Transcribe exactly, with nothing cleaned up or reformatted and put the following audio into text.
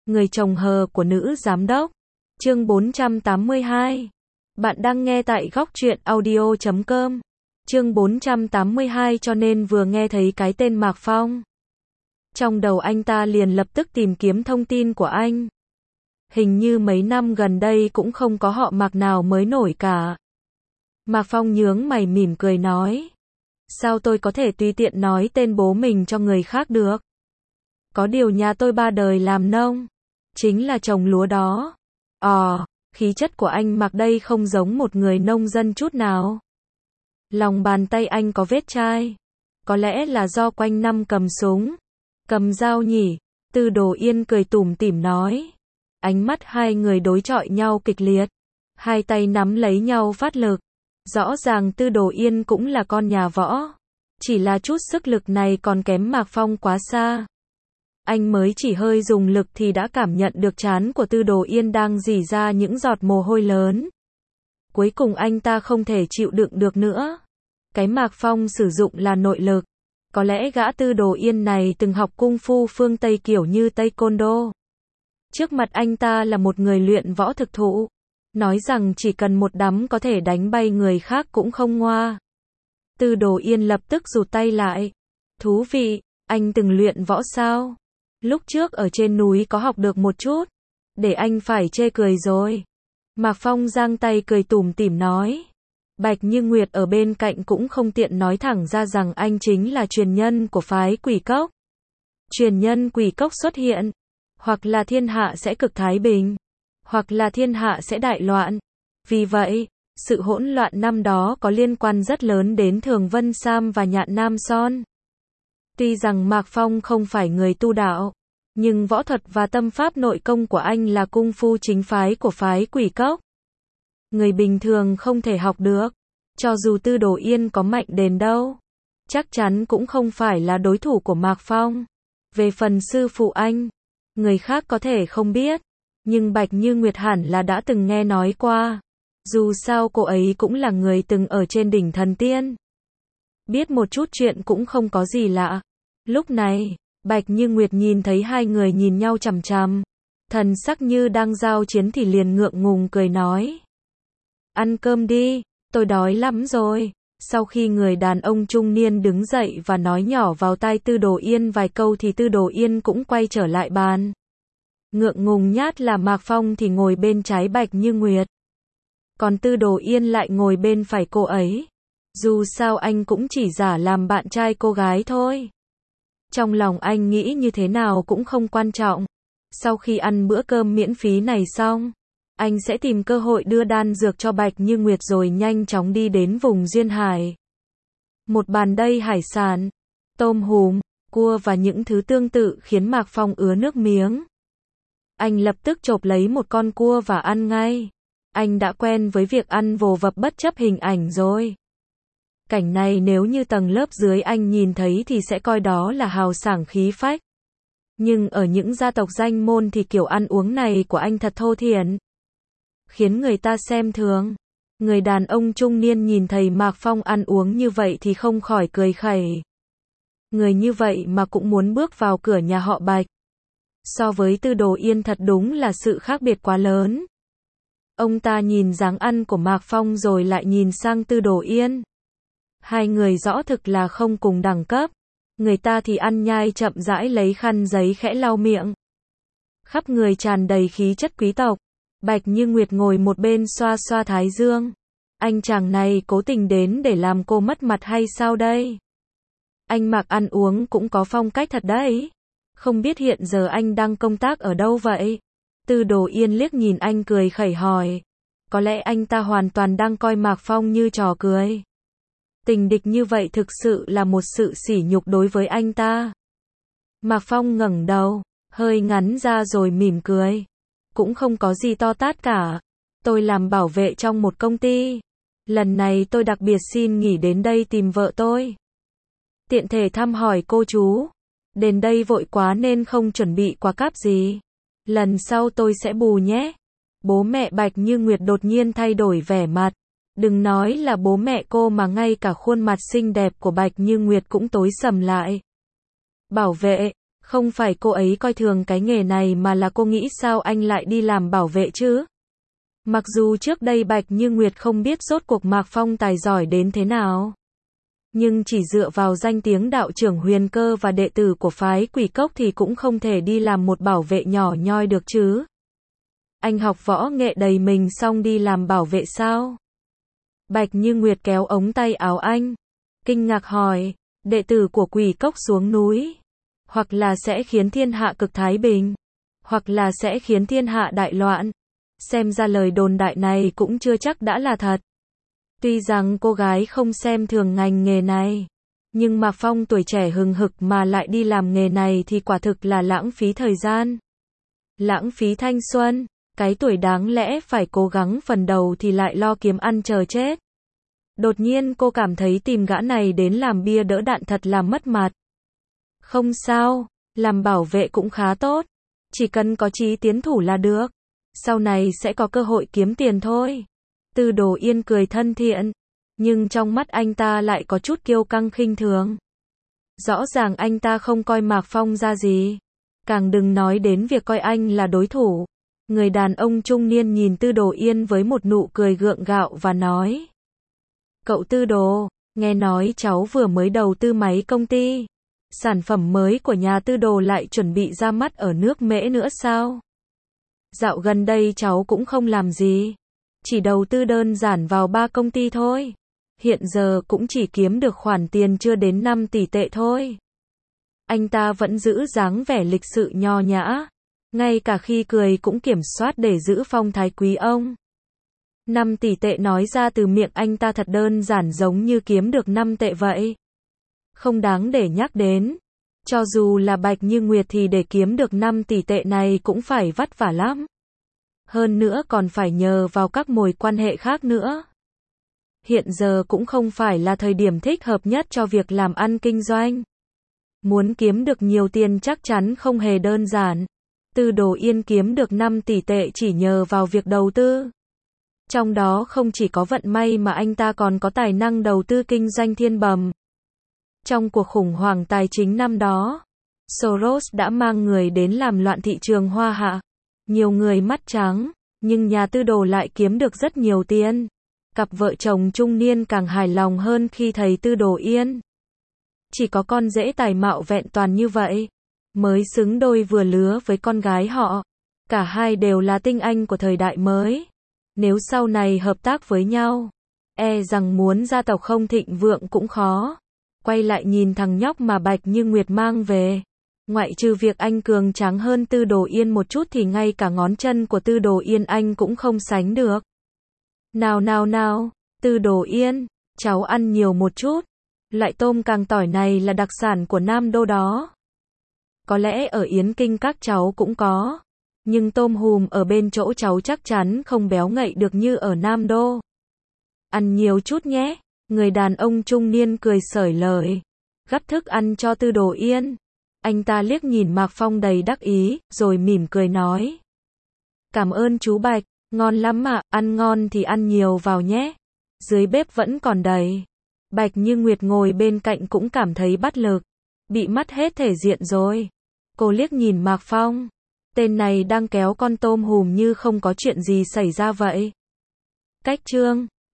Người chồng hờ của nữ giám đốc. Chương bốn trăm tám mươi hai. Bạn đang nghe tại góc truyện audio chấm com. Chương bốn trăm tám mươi hai cho nên vừa nghe thấy cái tên Mạc Phong. Trong đầu anh ta liền lập tức tìm kiếm thông tin của anh. Hình như mấy năm gần đây cũng không có họ Mạc nào mới nổi cả. Mạc Phong nhướng mày mỉm cười nói. Sao tôi có thể tùy tiện nói tên bố mình cho người khác được? Có điều nhà tôi ba đời làm nông. Chính là trồng lúa đó. Ồ, khí chất của anh Mạc đây không giống một người nông dân chút nào. Lòng bàn tay anh có vết chai. Có lẽ là do quanh năm cầm súng, cầm dao nhỉ? Tư Đồ Yên cười tủm tỉm nói. Ánh mắt hai người đối chọi nhau kịch liệt. Hai tay nắm lấy nhau phát lực. Rõ ràng Tư Đồ Yên cũng là con nhà võ. Chỉ là chút sức lực này còn kém Mạc Phong quá xa. Anh mới chỉ hơi dùng lực thì đã cảm nhận được trán của Tư Đồ Yên đang rỉ ra những giọt mồ hôi lớn. Cuối cùng anh ta không thể chịu đựng được nữa. Cái Mạc Phong sử dụng là nội lực. Có lẽ gã Tư Đồ Yên này từng học cung phu phương Tây kiểu như Taekwondo. Trước mặt anh ta là một người luyện võ thực thụ. Nói rằng chỉ cần một đấm có thể đánh bay người khác cũng không ngoa. Tư Đồ Yên lập tức rụt tay lại. Thú vị, anh từng luyện võ sao? Lúc trước ở trên núi có học được một chút. Để anh phải chê cười rồi. Mạc Phong giang tay cười tủm tỉm nói. Bạch Như Nguyệt ở bên cạnh cũng không tiện nói thẳng ra rằng anh chính là truyền nhân của phái Quỷ Cốc. Truyền nhân Quỷ Cốc xuất hiện. Hoặc là thiên hạ sẽ cực thái bình. Hoặc là thiên hạ sẽ đại loạn. Vì vậy, sự hỗn loạn năm đó có liên quan rất lớn đến Thường Vân Sam và Nhạn Nam Son. Tuy rằng Mạc Phong không phải người tu đạo, nhưng võ thuật và tâm pháp nội công của anh là cung phu chính phái của phái Quỷ Cốc. Người bình thường không thể học được, cho dù Tư Đồ Yên có mạnh đến đâu, chắc chắn cũng không phải là đối thủ của Mạc Phong. Về phần sư phụ anh, người khác có thể không biết, nhưng Bạch Như Nguyệt hẳn là đã từng nghe nói qua. Dù sao cô ấy cũng là người từng ở trên đỉnh thần tiên. Biết một chút chuyện cũng không có gì lạ. Lúc này, Bạch Như Nguyệt nhìn thấy hai người nhìn nhau chằm chằm. Thần sắc như đang giao chiến thì liền ngượng ngùng cười nói. Ăn cơm đi, tôi đói lắm rồi. Sau khi người đàn ông trung niên đứng dậy và nói nhỏ vào tai Tư Đồ Yên vài câu thì Tư Đồ Yên cũng quay trở lại bàn. Ngượng ngùng nhát là Mạc Phong thì ngồi bên trái Bạch Như Nguyệt. Còn Tư Đồ Yên lại ngồi bên phải cô ấy. Dù sao anh cũng chỉ giả làm bạn trai cô gái thôi. Trong lòng anh nghĩ như thế nào cũng không quan trọng. Sau khi ăn bữa cơm miễn phí này xong, anh sẽ tìm cơ hội đưa đan dược cho Bạch Như Nguyệt rồi nhanh chóng đi đến vùng duyên hải. Một bàn đầy hải sản, tôm hùm, cua và những thứ tương tự khiến Mạc Phong ứa nước miếng. Anh lập tức chộp lấy một con cua và ăn ngay. Anh đã quen với việc ăn vồ vập bất chấp hình ảnh rồi. Cảnh này nếu như tầng lớp dưới anh nhìn thấy thì sẽ coi đó là hào sảng khí phách. Nhưng ở những gia tộc danh môn thì kiểu ăn uống này của anh thật thô thiển, khiến người ta xem thường. Người đàn ông trung niên nhìn thấy Mạc Phong ăn uống như vậy thì không khỏi cười khẩy. Người như vậy mà cũng muốn bước vào cửa nhà họ Bạch. So với Tư Đồ Yên thật đúng là sự khác biệt quá lớn. Ông ta nhìn dáng ăn của Mạc Phong rồi lại nhìn sang Tư Đồ Yên. Hai người rõ thực là không cùng đẳng cấp. Người ta thì ăn nhai chậm rãi lấy khăn giấy khẽ lau miệng. Khắp người tràn đầy khí chất quý tộc. Bạch Như Nguyệt ngồi một bên xoa xoa thái dương. Anh chàng này cố tình đến để làm cô mất mặt hay sao đây? Anh Mạc ăn uống cũng có phong cách thật đấy. Không biết hiện giờ anh đang công tác ở đâu vậy? Tư Đồ Yên liếc nhìn anh cười khẩy hỏi. Có lẽ anh ta hoàn toàn đang coi Mạc Phong như trò cười. Tình địch như vậy thực sự là một sự sỉ nhục đối với anh ta. Mạc Phong ngẩng đầu, hơi ngắn ra rồi mỉm cười. Cũng không có gì to tát cả. Tôi làm bảo vệ trong một công ty. Lần này tôi đặc biệt xin nghỉ đến đây tìm vợ tôi. Tiện thể thăm hỏi cô chú. Đến đây vội quá nên không chuẩn bị quà cáp gì. Lần sau tôi sẽ bù nhé. Bố mẹ Bạch Như Nguyệt đột nhiên thay đổi vẻ mặt. Đừng nói là bố mẹ cô mà ngay cả khuôn mặt xinh đẹp của Bạch Như Nguyệt cũng tối sầm lại. Bảo vệ, Không phải cô ấy coi thường cái nghề này mà là cô nghĩ sao anh lại đi làm bảo vệ chứ? Mặc dù trước đây Bạch Như Nguyệt không biết rốt cuộc Mạc Phong tài giỏi đến thế nào. Nhưng chỉ dựa vào danh tiếng đạo trưởng Huyền Cơ và đệ tử của phái Quỷ Cốc thì cũng không thể đi làm một bảo vệ nhỏ nhoi được chứ. Anh học võ nghệ đầy mình xong đi làm bảo vệ sao? Bạch Như Nguyệt kéo ống tay áo anh. Kinh ngạc hỏi, đệ tử của Quỷ Cốc xuống núi. Hoặc là sẽ khiến thiên hạ cực thái bình. Hoặc là sẽ khiến thiên hạ đại loạn. Xem ra lời đồn đại này cũng chưa chắc đã là thật. Tuy rằng cô gái không xem thường ngành nghề này. Nhưng Mạc Phong tuổi trẻ hừng hực mà lại đi làm nghề này thì quả thực là lãng phí thời gian. Lãng phí thanh xuân. Cái tuổi đáng lẽ phải cố gắng phần đầu thì lại lo kiếm ăn chờ chết. Đột nhiên cô cảm thấy tìm gã này đến làm bia đỡ đạn thật là mất mặt. Không sao, làm bảo vệ cũng khá tốt. Chỉ cần có chí tiến thủ là được. Sau này sẽ có cơ hội kiếm tiền thôi. Tư Đồ Yên cười thân thiện. Nhưng trong mắt anh ta lại có chút kiêu căng khinh thường. Rõ ràng anh ta không coi Mạc Phong ra gì. Càng đừng nói đến việc coi anh là đối thủ. Người đàn ông trung niên nhìn Tư Đồ Yên với một nụ cười gượng gạo và nói. Cậu Tư Đồ, nghe nói cháu vừa mới đầu tư máy công ty. Sản phẩm mới của nhà Tư Đồ lại chuẩn bị ra mắt ở nước Mễ nữa sao? Dạo gần đây cháu cũng không làm gì. Chỉ đầu tư đơn giản vào ba công ty thôi. Hiện giờ cũng chỉ kiếm được khoản tiền chưa đến năm tỷ tệ thôi. Anh ta vẫn giữ dáng vẻ lịch sự nho nhã. Ngay cả khi cười cũng kiểm soát để giữ phong thái quý ông. năm tỷ tệ nói ra từ miệng anh ta thật đơn giản giống như kiếm được năm tệ vậy. Không đáng để nhắc đến. Cho dù là Bạch Như Nguyệt thì để kiếm được năm tỷ tệ này cũng phải vất vả lắm. Hơn nữa còn phải nhờ vào các mối quan hệ khác nữa. Hiện giờ cũng không phải là thời điểm thích hợp nhất cho việc làm ăn kinh doanh. Muốn kiếm được nhiều tiền chắc chắn không hề đơn giản. Tư Đồ Yên kiếm được năm tỷ tệ chỉ nhờ vào việc đầu tư. Trong đó không chỉ có vận may mà anh ta còn có tài năng đầu tư kinh doanh thiên bẩm. Trong cuộc khủng hoảng tài chính năm đó, Soros đã mang người đến làm loạn thị trường Hoa Hạ. Nhiều người mắt trắng, nhưng nhà Tư Đồ lại kiếm được rất nhiều tiền. Cặp vợ chồng trung niên càng hài lòng hơn khi thấy Tư Đồ Yên. Chỉ có con rể tài mạo vẹn toàn như vậy, mới xứng đôi vừa lứa với con gái họ. Cả hai đều là tinh anh của thời đại mới. Nếu sau này hợp tác với nhau, e rằng muốn gia tộc không thịnh vượng cũng khó. Quay lại nhìn thằng nhóc mà Bạch Như Nguyệt mang về. Ngoại trừ việc anh cường tráng hơn Tư Đồ Yên một chút thì ngay cả ngón chân của Tư Đồ Yên anh cũng không sánh được. Nào nào nào, Tư Đồ Yên, cháu ăn nhiều một chút. Loại tôm càng tỏi này là đặc sản của Nam Đô đó. Có lẽ ở Yến Kinh các cháu cũng có. Nhưng tôm hùm ở bên chỗ cháu chắc chắn không béo ngậy được như ở Nam Đô. Ăn nhiều chút nhé. Người đàn ông trung niên cười xởi lời. Gắp thức ăn cho Tư Đồ Yên. Anh ta liếc nhìn Mạc Phong đầy đắc ý, rồi mỉm cười nói. Cảm ơn chú Bạch, ngon lắm mà, ăn ngon thì ăn nhiều vào nhé. Dưới bếp vẫn còn đầy. Bạch Như Nguyệt ngồi bên cạnh cũng cảm thấy bất lực. Bị mất hết thể diện rồi. Cô liếc nhìn Mạc Phong. Tên này đang kéo con tôm hùm như không có chuyện gì xảy ra vậy. Cách chương